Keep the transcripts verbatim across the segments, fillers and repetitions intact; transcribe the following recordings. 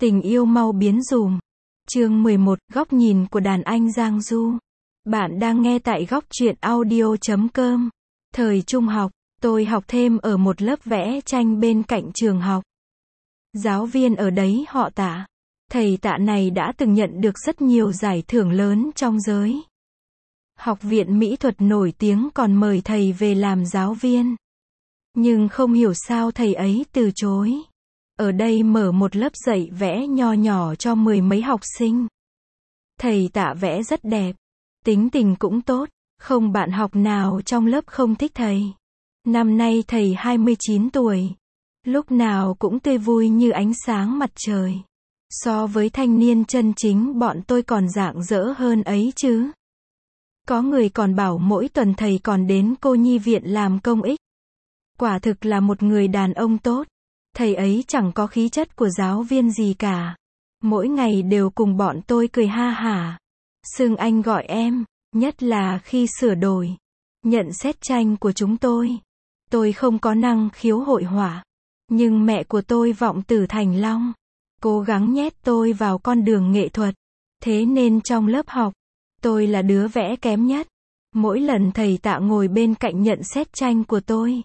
Tình yêu mau biến dùm. Chương mười một, góc nhìn của đàn anh Giang Du. Bạn đang nghe tại góc truyện audio chấm com. Thời trung học, tôi học thêm ở một lớp vẽ tranh bên cạnh trường học. Giáo viên ở đấy họ Tạ. Thầy Tạ này đã từng nhận được rất nhiều giải thưởng lớn trong giới. Học viện mỹ thuật nổi tiếng còn mời thầy về làm giáo viên. Nhưng không hiểu sao thầy ấy từ chối. Ở đây mở một lớp dạy vẽ nho nhỏ cho mười mấy học sinh. Thầy Tạ vẽ rất đẹp, tính tình cũng tốt, không bạn học nào trong lớp không thích thầy. Năm nay thầy hai mươi chín tuổi, lúc nào cũng tươi vui như ánh sáng mặt trời. So với thanh niên chân chính bọn tôi còn rạng rỡ hơn ấy chứ. Có người còn bảo mỗi tuần thầy còn đến cô nhi viện làm công ích. Quả thực là một người đàn ông tốt. Thầy ấy chẳng có khí chất của giáo viên gì cả. Mỗi ngày đều cùng bọn tôi cười ha hả. Xưng anh gọi em, nhất là khi sửa đổi, nhận xét tranh của chúng tôi. Tôi không có năng khiếu hội họa, nhưng mẹ của tôi vọng từ Thành Long, cố gắng nhét tôi vào con đường nghệ thuật. Thế nên trong lớp học, tôi là đứa vẽ kém nhất. Mỗi lần thầy Tạ ngồi bên cạnh nhận xét tranh của tôi,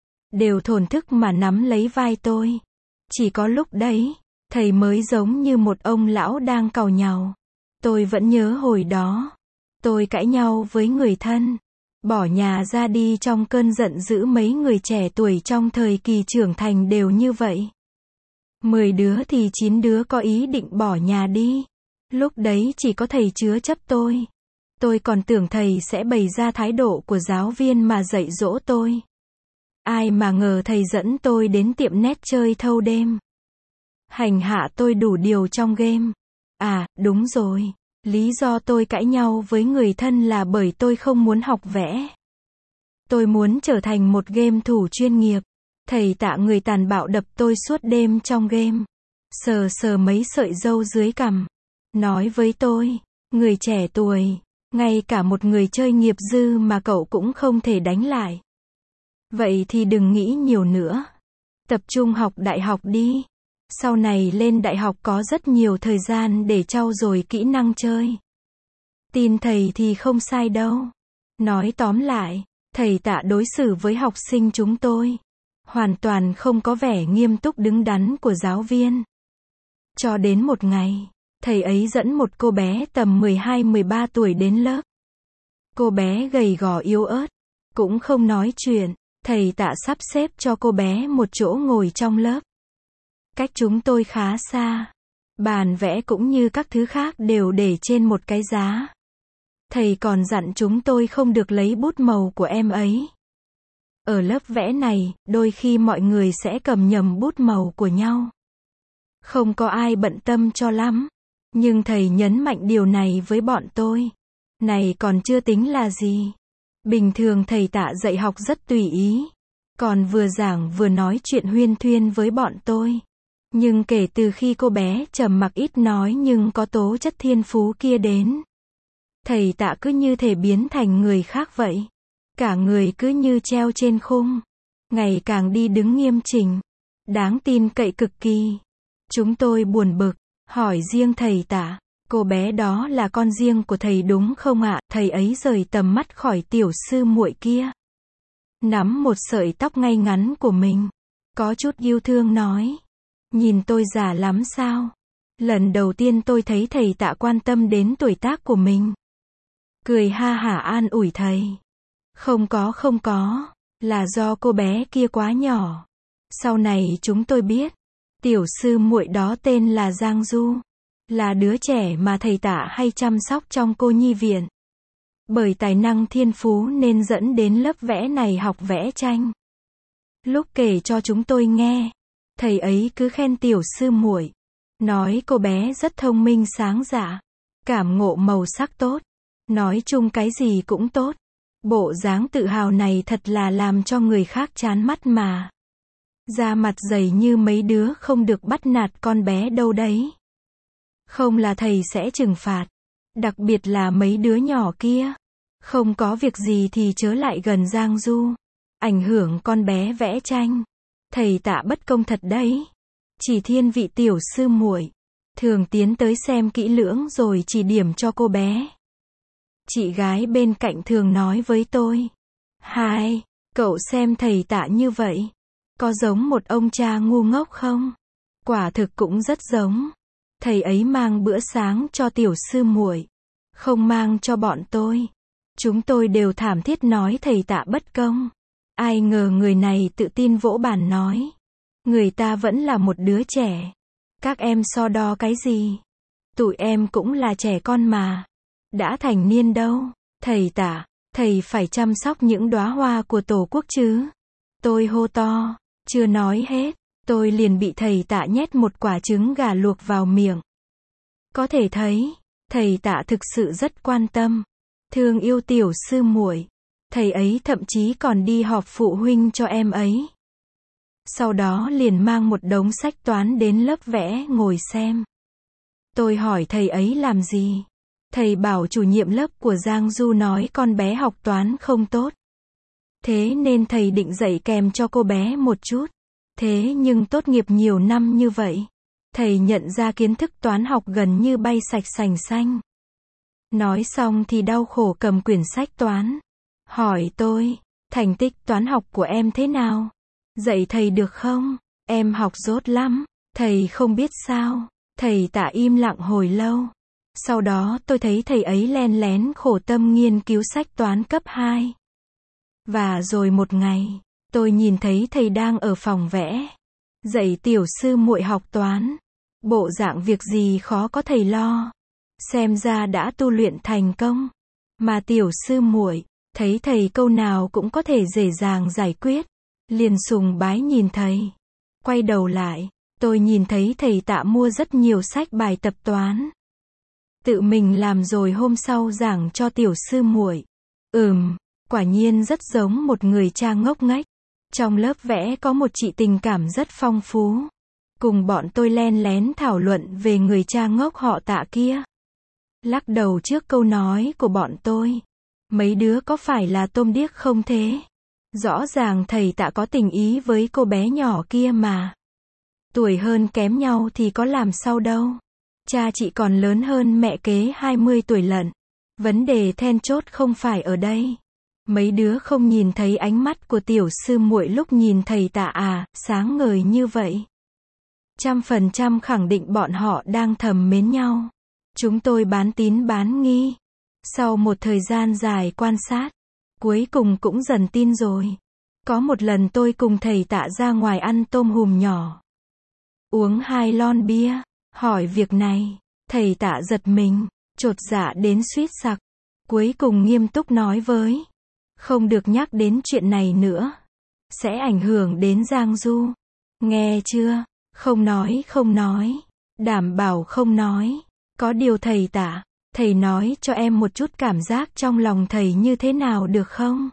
đều thổn thức mà nắm lấy vai tôi. Chỉ có lúc đấy, thầy mới giống như một ông lão đang càu nhàu. Tôi vẫn nhớ hồi đó, tôi cãi nhau với người thân, bỏ nhà ra đi trong cơn giận dữ. Mấy người trẻ tuổi trong thời kỳ trưởng thành đều như vậy. Mười đứa thì chín đứa có ý định bỏ nhà đi. Lúc đấy chỉ có thầy chứa chấp tôi. Tôi còn tưởng thầy sẽ bày ra thái độ của giáo viên mà dạy dỗ tôi. Ai mà ngờ thầy dẫn tôi đến tiệm net chơi thâu đêm. Hành hạ tôi đủ điều trong game. À, đúng rồi. Lý do tôi cãi nhau với người thân là bởi tôi không muốn học vẽ. Tôi muốn trở thành một game thủ chuyên nghiệp. Thầy Tạ người tàn bạo đập tôi suốt đêm trong game. Sờ sờ mấy sợi râu dưới cằm. Nói với tôi, người trẻ tuổi, ngay cả một người chơi nghiệp dư mà cậu cũng không thể đánh lại. Vậy thì đừng nghĩ nhiều nữa. Tập trung học đại học đi. Sau này lên đại học có rất nhiều thời gian để trau dồi kỹ năng chơi. Tin thầy thì không sai đâu. Nói tóm lại, thầy Tạ đối xử với học sinh chúng tôi hoàn toàn không có vẻ nghiêm túc đứng đắn của giáo viên. Cho đến một ngày, thầy ấy dẫn một cô bé tầm mười hai mười ba tuổi đến lớp. Cô bé gầy gò yếu ớt, cũng không nói chuyện. Thầy Tạ sắp xếp cho cô bé một chỗ ngồi trong lớp. Cách chúng tôi khá xa. Bàn vẽ cũng như các thứ khác đều để trên một cái giá. Thầy còn dặn chúng tôi không được lấy bút màu của em ấy. Ở lớp vẽ này, đôi khi mọi người sẽ cầm nhầm bút màu của nhau. Không có ai bận tâm cho lắm. Nhưng thầy nhấn mạnh điều này với bọn tôi. Này còn chưa tính là gì. Bình thường thầy Tạ dạy học rất tùy ý. Còn vừa giảng vừa nói chuyện huyên thuyên với bọn tôi. Nhưng kể từ khi cô bé trầm mặc ít nói nhưng có tố chất thiên phú kia đến, thầy Tạ cứ như thể biến thành người khác vậy. Cả người cứ như treo trên khung. Ngày càng đi đứng nghiêm chỉnh. Đáng tin cậy cực kỳ. Chúng tôi buồn bực. Hỏi riêng thầy Tạ. Cô bé đó là con riêng của thầy đúng không ạ? Thầy ấy rời tầm mắt khỏi tiểu sư muội kia. Nắm một sợi tóc ngay ngắn của mình. Có chút yêu thương nói. Nhìn tôi già lắm sao? Lần đầu tiên tôi thấy thầy Tạ quan tâm đến tuổi tác của mình. Cười ha hả an ủi thầy. Không có không có. Là do cô bé kia quá nhỏ. Sau này chúng tôi biết. Tiểu sư muội đó tên là Giang Du. Là đứa trẻ mà thầy Tạ hay chăm sóc trong cô nhi viện. Bởi tài năng thiên phú nên dẫn đến lớp vẽ này học vẽ tranh. Lúc kể cho chúng tôi nghe, thầy ấy cứ khen tiểu sư muội. Nói cô bé rất thông minh sáng dạ. Cảm ngộ màu sắc tốt. Nói chung cái gì cũng tốt. Bộ dáng tự hào này thật là làm cho người khác chán mắt mà. Da mặt dày như mấy đứa không được bắt nạt con bé đâu đấy. Không là thầy sẽ trừng phạt. Đặc biệt là mấy đứa nhỏ kia. Không có việc gì thì chớ lại gần Giang Du. Ảnh hưởng con bé vẽ tranh. Thầy Tạ bất công thật đấy. Chỉ thiên vị tiểu sư muội. thường tiến tới xem kỹ lưỡng rồi chỉ điểm cho cô bé. Chị gái bên cạnh thường nói với tôi, hai, cậu xem thầy Tạ như vậy, có giống một ông cha ngu ngốc không? Quả thực cũng rất giống. Thầy ấy mang bữa sáng cho tiểu sư muội, không mang cho bọn tôi. Chúng tôi đều thảm thiết nói thầy Tạ bất công. Ai ngờ người này tự tin vỗ bàn nói, người ta vẫn là một đứa trẻ. Các em so đo cái gì? Tụi em cũng là trẻ con mà. Đã thành niên đâu. Thầy Tạ, thầy phải chăm sóc những đóa hoa của Tổ quốc chứ. Tôi hô to, chưa nói hết, tôi liền bị thầy Tạ nhét một quả trứng gà luộc vào miệng. Có thể thấy, thầy Tạ thực sự rất quan tâm, thương yêu tiểu sư muội. Thầy ấy thậm chí còn đi họp phụ huynh cho em ấy. Sau đó liền mang một đống sách toán đến lớp vẽ ngồi xem. Tôi hỏi thầy ấy làm gì? Thầy bảo chủ nhiệm lớp của Giang Du nói con bé học toán không tốt. Thế nên thầy định dạy kèm cho cô bé một chút. Thế nhưng tốt nghiệp nhiều năm như vậy, thầy nhận ra kiến thức toán học gần như bay sạch sành xanh. Nói xong thì đau khổ cầm quyển sách toán. Hỏi tôi, thành tích toán học của em thế nào? Dạy thầy được không? Em học dốt lắm. Thầy không biết sao? Thầy Tạ im lặng hồi lâu. Sau đó tôi thấy thầy ấy len lén khổ tâm nghiên cứu sách toán cấp hai. Và rồi một ngày, tôi nhìn thấy thầy đang ở phòng vẽ, dạy tiểu sư muội học toán. Bộ dạng việc gì khó có thầy lo. Xem ra đã tu luyện thành công. Mà tiểu sư muội thấy thầy câu nào cũng có thể dễ dàng giải quyết, liền sùng bái nhìn thầy. Quay đầu lại, tôi nhìn thấy thầy Tạ mua rất nhiều sách bài tập toán, tự mình làm rồi hôm sau giảng cho tiểu sư muội. Ừm, quả nhiên rất giống một người cha ngốc nghếch. Trong lớp vẽ có một chị tình cảm rất phong phú, cùng bọn tôi len lén thảo luận về người cha ngốc họ Tạ kia. Lắc đầu trước câu nói của bọn tôi. Mấy đứa có phải là tôm điếc không thế? Rõ ràng thầy Tạ có tình ý với cô bé nhỏ kia mà. Tuổi hơn kém nhau thì có làm sao đâu. Cha chị còn lớn hơn mẹ kế hai mươi tuổi lận. Vấn đề then chốt không phải ở đây. Mấy đứa không nhìn thấy ánh mắt của tiểu sư muội lúc nhìn thầy Tạ à, sáng ngời như vậy. Trăm phần trăm khẳng định bọn họ đang thầm mến nhau. Chúng tôi bán tín bán nghi. Sau một thời gian dài quan sát, cuối cùng cũng dần tin rồi. Có một lần tôi cùng thầy Tạ ra ngoài ăn tôm hùm nhỏ, uống hai lon bia, hỏi việc này, thầy Tạ giật mình, chột dạ đến suýt sặc. Cuối cùng nghiêm túc nói với, không được nhắc đến chuyện này nữa, sẽ ảnh hưởng đến Giang Du. Nghe chưa? Không nói không nói, đảm bảo không nói. Có điều thầy Tạ, thầy nói cho em một chút cảm giác trong lòng thầy như thế nào được không?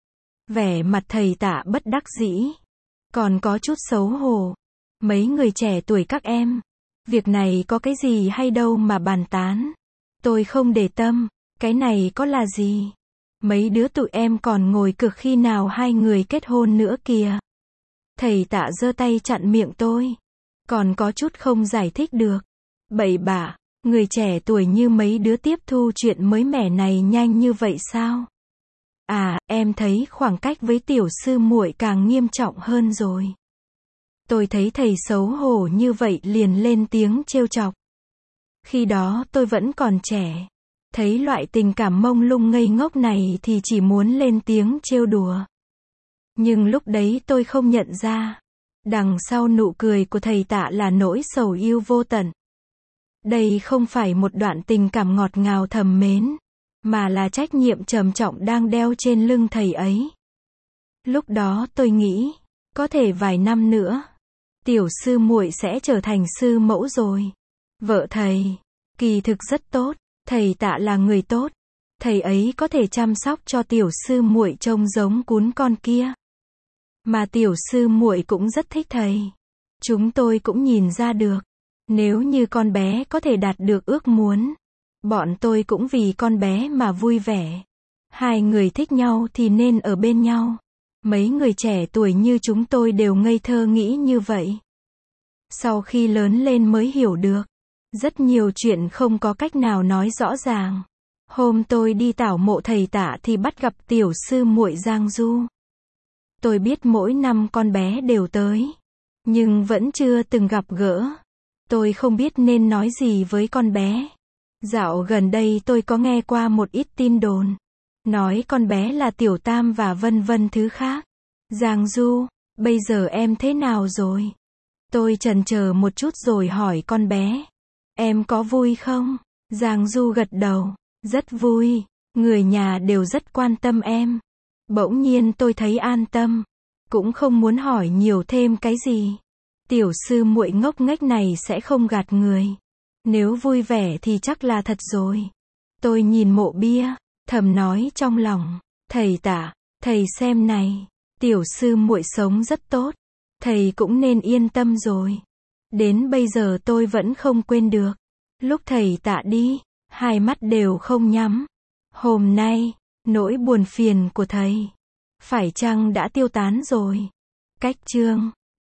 Vẻ mặt thầy Tạ bất đắc dĩ, còn có chút xấu hổ. Mấy người trẻ tuổi các em, việc này có cái gì hay đâu mà bàn tán. Tôi không để tâm, cái này có là gì? Mấy đứa tụi em còn ngồi cực khi nào hai người kết hôn nữa kìa. Thầy Tạ giơ tay chặn miệng tôi, còn có chút không giải thích được. Bậy bạ, người trẻ tuổi như mấy đứa tiếp thu chuyện mới mẻ này nhanh như vậy sao? À, em thấy khoảng cách với tiểu sư muội càng nghiêm trọng hơn rồi. Tôi thấy thầy xấu hổ như vậy liền lên tiếng trêu chọc. Khi đó tôi vẫn còn trẻ, thấy loại tình cảm mông lung ngây ngốc này thì chỉ muốn lên tiếng trêu đùa. Nhưng lúc đấy tôi không nhận ra, đằng sau nụ cười của thầy Tạ là nỗi sầu yêu vô tận. Đây không phải một đoạn tình cảm ngọt ngào thầm mến, mà là trách nhiệm trầm trọng đang đeo trên lưng thầy ấy. Lúc đó tôi nghĩ, có thể vài năm nữa, tiểu sư muội sẽ trở thành sư mẫu rồi. Vợ thầy, kỳ thực rất tốt, thầy Tạ là người tốt. Thầy ấy có thể chăm sóc cho tiểu sư muội trông giống cún con kia. Mà tiểu sư muội cũng rất thích thầy. Chúng tôi cũng nhìn ra được, nếu như con bé có thể đạt được ước muốn, bọn tôi cũng vì con bé mà vui vẻ. Hai người thích nhau thì nên ở bên nhau. Mấy người trẻ tuổi như chúng tôi đều ngây thơ nghĩ như vậy. Sau khi lớn lên mới hiểu được, Rất nhiều chuyện không có cách nào nói rõ ràng. Hôm tôi đi tảo mộ thầy Tạ thì bắt gặp tiểu sư muội Giang Du. Tôi biết mỗi năm con bé đều tới, nhưng vẫn chưa từng gặp gỡ. Tôi không biết nên nói gì với con bé. Dạo gần đây tôi có nghe qua một ít tin đồn, nói con bé là tiểu tam và vân vân thứ khác. Giang Du, bây giờ em thế nào rồi? Tôi chần chờ một chút rồi hỏi con bé. Em có vui không? Giang Du gật đầu. Rất vui. Người nhà đều rất quan tâm em. Bỗng nhiên tôi thấy an tâm. Cũng không muốn hỏi nhiều thêm cái gì. Tiểu sư muội ngốc nghếch này sẽ không gạt người. Nếu vui vẻ thì chắc là thật rồi. Tôi nhìn mộ bia, thầm nói trong lòng. Thầy Tạ, thầy xem này. Tiểu sư muội sống rất tốt. Thầy cũng nên yên tâm rồi. Đến bây giờ tôi vẫn không quên được. Lúc thầy Tạ đi, hai mắt đều không nhắm. Hôm nay, nỗi buồn phiền của thầy phải chăng đã tiêu tán rồi? Cách chương